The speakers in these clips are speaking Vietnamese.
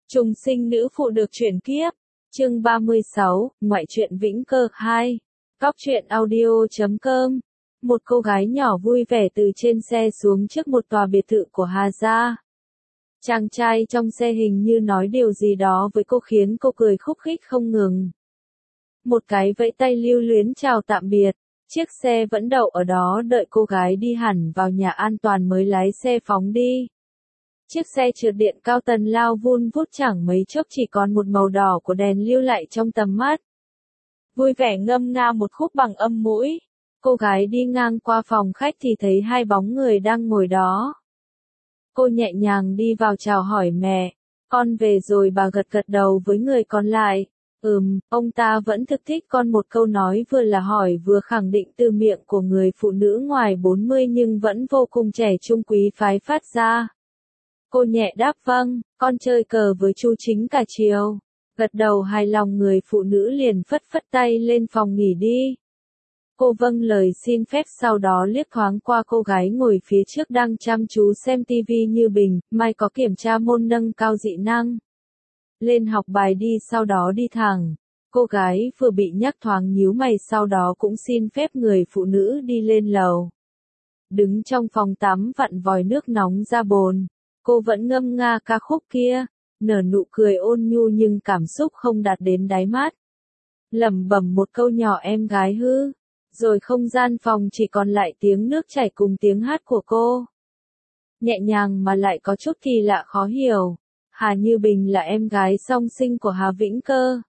Trùng sinh nữ phụ được chuyển kiếp. Chương 36, Ngoại truyện Vĩnh Cơ 2. Cóc truyện audio.com. Một cô gái nhỏ vui vẻ từ trên xe xuống trước một tòa biệt thự của Hà gia. Chàng trai trong xe hình như nói điều gì đó với cô khiến cô cười khúc khích không ngừng. Một cái vẫy tay lưu luyến chào tạm biệt, chiếc xe vẫn đậu ở đó đợi cô gái đi hẳn vào nhà an toàn mới lái xe phóng đi. Chiếc xe trượt điện cao tần lao vun vút chẳng mấy chốc chỉ còn một màu đỏ của đèn lưu lại trong tầm mắt. Vui vẻ ngâm nga một khúc bằng âm mũi, cô gái đi ngang qua phòng khách thì thấy hai bóng người đang ngồi đó. Cô nhẹ nhàng đi vào chào hỏi mẹ, con về rồi bà gật gật đầu với người còn lại. Ông ta vẫn thực thích con, một câu nói vừa là hỏi vừa khẳng định từ miệng của người phụ nữ ngoài 40 nhưng vẫn vô cùng trẻ trung quý phái phát ra. Cô nhẹ đáp vâng, con chơi cờ với chú Chính cả chiều. Gật đầu hài lòng, người phụ nữ liền phất phất tay lên phòng nghỉ đi. Cô vâng lời xin phép, sau đó liếc thoáng qua cô gái ngồi phía trước đang chăm chú xem tivi như bình, mai có kiểm tra môn nâng cao dị năng. Lên học bài đi, sau đó đi thẳng. Cô gái vừa bị nhắc thoáng nhíu mày, sau đó cũng xin phép người phụ nữ đi lên lầu. Đứng trong phòng tắm vặn vòi nước nóng ra bồn, cô vẫn ngâm nga ca khúc kia, nở nụ cười ôn nhu nhưng cảm xúc không đạt đến đáy mắt. Lẩm bẩm một câu nhỏ em gái hư, rồi không gian phòng chỉ còn lại tiếng nước chảy cùng tiếng hát của cô. Nhẹ nhàng mà lại có chút kỳ lạ khó hiểu. Hà Như Bình là em gái song sinh của Hà Vĩnh Cơ.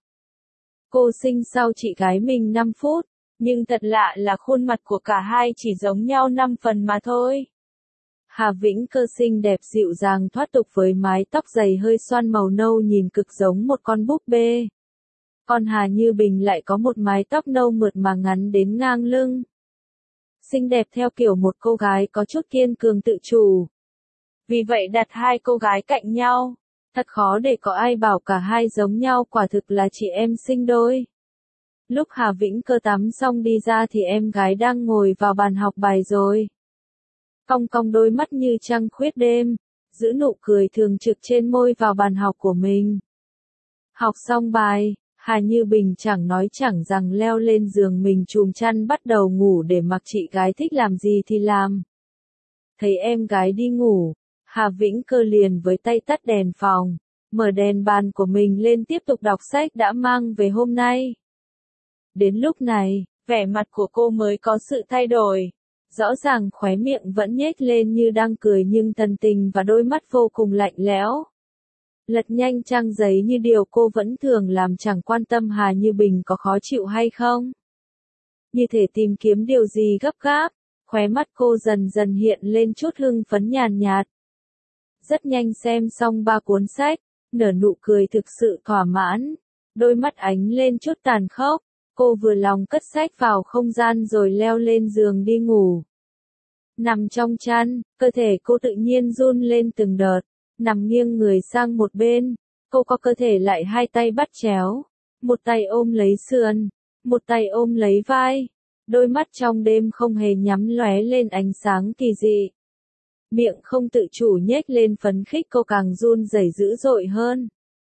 Cô sinh sau chị gái mình 5 phút, nhưng thật lạ là khuôn mặt của cả hai chỉ giống nhau 5 phần mà thôi. Hà Vĩnh Cơ xinh đẹp dịu dàng thoát tục với mái tóc dày hơi xoăn màu nâu nhìn cực giống một con búp bê. Còn Hà Như Bình lại có một mái tóc nâu mượt mà ngắn đến ngang lưng. Xinh đẹp theo kiểu một cô gái có chút kiên cường tự chủ. Vì vậy đặt hai cô gái cạnh nhau, thật khó để có ai bảo cả hai giống nhau, quả thực là chị em sinh đôi. Lúc Hà Vĩnh Cơ tắm xong đi ra thì em gái đang ngồi vào bàn học bài rồi. Cong cong đôi mắt như trăng khuyết đêm, giữ nụ cười thường trực trên môi vào bàn học của mình. Học xong bài, Hà Như Bình chẳng nói chẳng rằng leo lên giường mình chùm chăn bắt đầu ngủ để mặc chị gái thích làm gì thì làm. Thấy em gái đi ngủ, Hà Vĩnh Cơ liền với tay tắt đèn phòng, mở đèn bàn của mình lên tiếp tục đọc sách đã mang về hôm nay. Đến lúc này, vẻ mặt của cô mới có sự thay đổi. Rõ ràng khóe miệng vẫn nhếch lên như đang cười nhưng thần tình và đôi mắt vô cùng lạnh lẽo. Lật nhanh trang giấy như điều cô vẫn thường làm, chẳng quan tâm Hà Như Bình có khó chịu hay không. Như thể tìm kiếm điều gì gấp gáp, khóe mắt cô dần dần hiện lên chút hưng phấn nhàn nhạt. Rất nhanh xem xong 3 cuốn sách, nở nụ cười thực sự thỏa mãn, đôi mắt ánh lên chút tàn khốc. Cô vừa lòng cất sách vào không gian rồi leo lên giường đi ngủ. Nằm trong chăn, cơ thể cô tự nhiên run lên từng đợt, nằm nghiêng người sang một bên, cô có cơ thể lại hai tay bắt chéo, một tay ôm lấy sườn, một tay ôm lấy vai, đôi mắt trong đêm không hề nhắm lóe lên ánh sáng kỳ dị. Miệng không tự chủ nhếch lên phấn khích, cô càng run rẩy dữ dội hơn.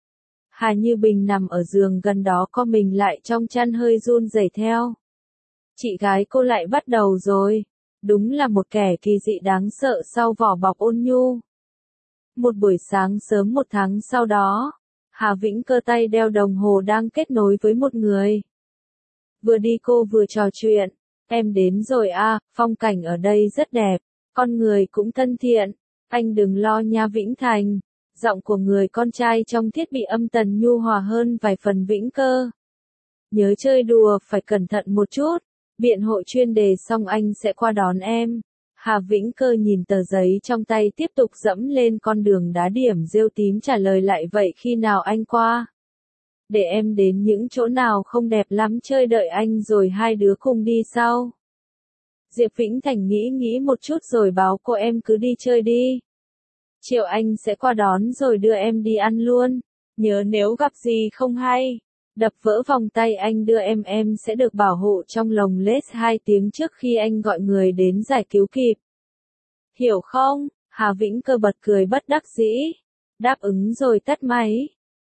Hà Như Bình nằm ở giường gần đó co mình lại trong chăn hơi run rẩy theo. Chị gái cô lại bắt đầu rồi. Đúng là một kẻ kỳ dị đáng sợ sau vỏ bọc ôn nhu. Một buổi sáng sớm một tháng sau đó, Hà Vĩnh Cơ tay đeo đồng hồ đang kết nối với một người. Vừa đi cô vừa trò chuyện. Em đến rồi à, phong cảnh ở đây rất đẹp, con người cũng thân thiện. Anh đừng lo nha Vĩnh Thành. Giọng của người con trai trong thiết bị âm tần nhu hòa hơn vài phần. Vĩnh Cơ, nhớ chơi đùa phải cẩn thận một chút, biện hộ chuyên đề xong anh sẽ qua đón em. Hà Vĩnh Cơ nhìn tờ giấy trong tay tiếp tục dẫm lên con đường đá điểm rêu tím, trả lời lại vậy khi nào anh qua? Để em đến những chỗ nào không đẹp lắm chơi đợi anh rồi hai đứa cùng đi sau. Diệp Vĩnh Thành nghĩ một chút rồi báo cô em cứ đi chơi đi. Chiều anh sẽ qua đón rồi đưa em đi ăn luôn. Nhớ nếu gặp gì không hay, đập vỡ vòng tay anh đưa em sẽ được bảo hộ trong lồng lết 2 tiếng trước khi anh gọi người đến giải cứu kịp. Hiểu không? Hà Vĩnh Cơ bật cười bất đắc dĩ. Đáp ứng rồi tắt máy.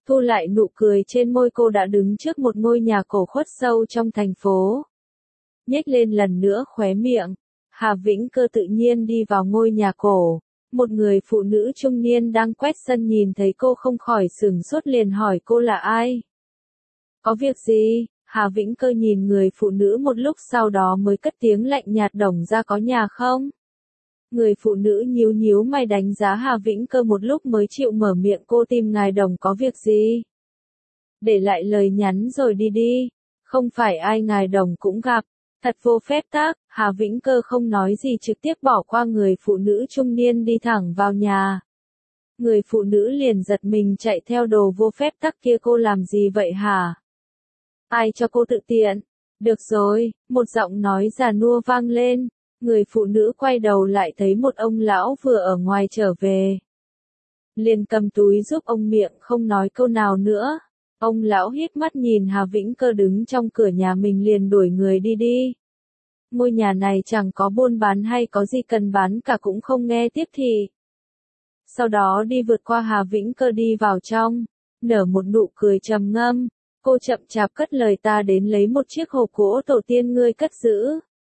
Thu lại nụ cười trên môi, cô đã đứng trước một ngôi nhà cổ khuất sâu trong thành phố. Nhếch lên lần nữa khóe miệng, Hà Vĩnh Cơ tự nhiên đi vào ngôi nhà cổ. Một người phụ nữ trung niên đang quét sân nhìn thấy cô không khỏi sửng sốt, liền hỏi cô là ai. Có việc gì? Hà Vĩnh Cơ nhìn người phụ nữ một lúc sau đó mới cất tiếng lạnh nhạt, Đồng gia có nhà không? Người phụ nữ nhíu nhíu mày đánh giá Hà Vĩnh Cơ một lúc mới chịu mở miệng, cô tìm ngài Đồng có việc gì? Để lại lời nhắn rồi đi đi, không phải ai ngài Đồng cũng gặp. Thật vô phép tắc, Hà Vĩnh Cơ không nói gì trực tiếp bỏ qua người phụ nữ trung niên đi thẳng vào nhà. Người phụ nữ liền giật mình chạy theo, đồ vô phép tắc kia cô làm gì vậy hả? Ai cho cô tự tiện? Được rồi, một giọng nói già nua vang lên. Người phụ nữ quay đầu lại thấy một ông lão vừa ở ngoài trở về. Liền cầm túi giúp ông, miệng không nói câu nào nữa. Ông lão híp mắt nhìn Hà Vĩnh Cơ đứng trong cửa nhà mình liền đuổi người đi. Ngôi nhà này chẳng có buôn bán hay có gì cần bán cả, cũng không nghe tiếp thì. Sau đó đi vượt qua Hà Vĩnh Cơ đi vào trong, nở một nụ cười trầm ngâm. Cô chậm chạp cất lời, ta đến lấy một chiếc hộp gỗ tổ tiên ngươi cất giữ.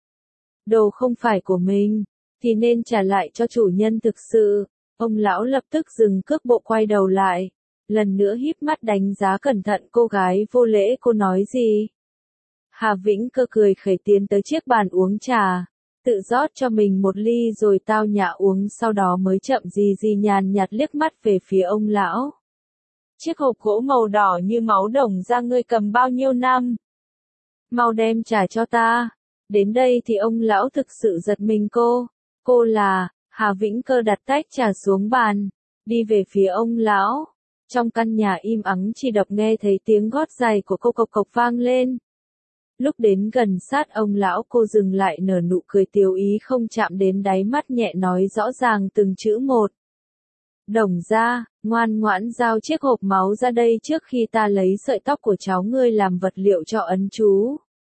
Đồ không phải của mình, thì nên trả lại cho chủ nhân thực sự. Ông lão lập tức dừng cước bộ quay đầu lại. Lần nữa híp mắt đánh giá cẩn thận cô gái vô lễ, cô nói gì? Hà Vĩnh Cơ cười khẩy tiến tới chiếc bàn uống trà, tự rót cho mình một ly rồi tao nhã uống, sau đó mới chậm gì nhàn nhạt liếc mắt về phía ông lão. Chiếc hộp gỗ màu đỏ như máu, Đồng gia ngươi cầm bao nhiêu năm? Mau đem trả cho ta. Đến đây thì ông lão thực sự giật mình, cô là, Hà Vĩnh Cơ đặt tách trà xuống bàn, đi về phía ông lão. Trong căn nhà im ắng chỉ độc nghe thấy tiếng gót giày của cô cộc cộc vang lên. Lúc đến gần sát ông lão, cô dừng lại nở nụ cười tiếu ý không chạm đến đáy mắt, nhẹ nói rõ ràng từng chữ một. Đồng gia, ngoan ngoãn giao chiếc hộp máu ra đây trước khi ta lấy sợi tóc của cháu ngươi làm vật liệu cho ấn chú.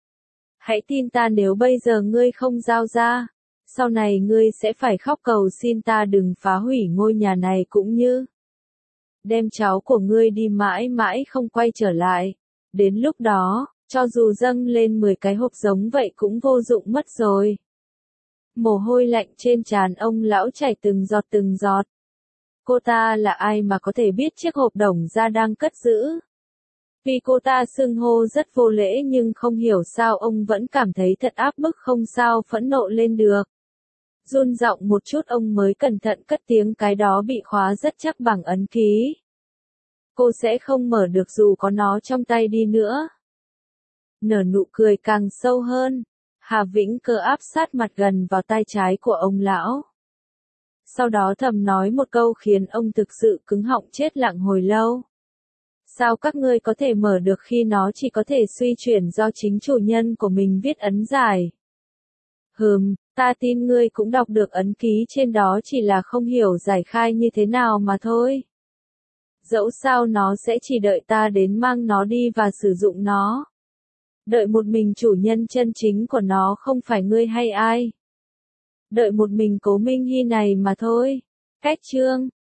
Hãy tin ta, nếu bây giờ ngươi không giao ra, sau này ngươi sẽ phải khóc cầu xin ta đừng phá hủy ngôi nhà này, cũng như đem cháu của ngươi đi mãi mãi không quay trở lại. Đến lúc đó, cho dù dâng lên 10 cái hộp giống vậy cũng vô dụng mất rồi. Mồ hôi lạnh trên trán ông lão chảy từng giọt từng giọt. Cô ta là ai mà có thể biết chiếc hộp Đồng gia đang cất giữ? Vì cô ta xưng hô rất vô lễ nhưng không hiểu sao ông vẫn cảm thấy thật áp bức, không sao phẫn nộ lên được. Run giọng một chút ông mới cẩn thận cất tiếng, cái đó bị khóa rất chắc bằng ấn ký. Cô sẽ không mở được dù có nó trong tay đi nữa. Nở nụ cười càng sâu hơn, Hà Vĩnh Cơ áp sát mặt gần vào tai trái của ông lão. Sau đó thầm nói một câu khiến ông thực sự cứng họng, chết lặng hồi lâu. Sao các ngươi có thể mở được khi nó chỉ có thể suy chuyển do chính chủ nhân của mình viết ấn giải? Ta tin ngươi cũng đọc được ấn ký trên đó, chỉ là không hiểu giải khai như thế nào mà thôi. Dẫu sao nó sẽ chỉ đợi ta đến mang nó đi và sử dụng nó. Đợi một mình chủ nhân chân chính của nó, không phải ngươi hay ai. Đợi một mình Cố Minh Hy này mà thôi. Cách chương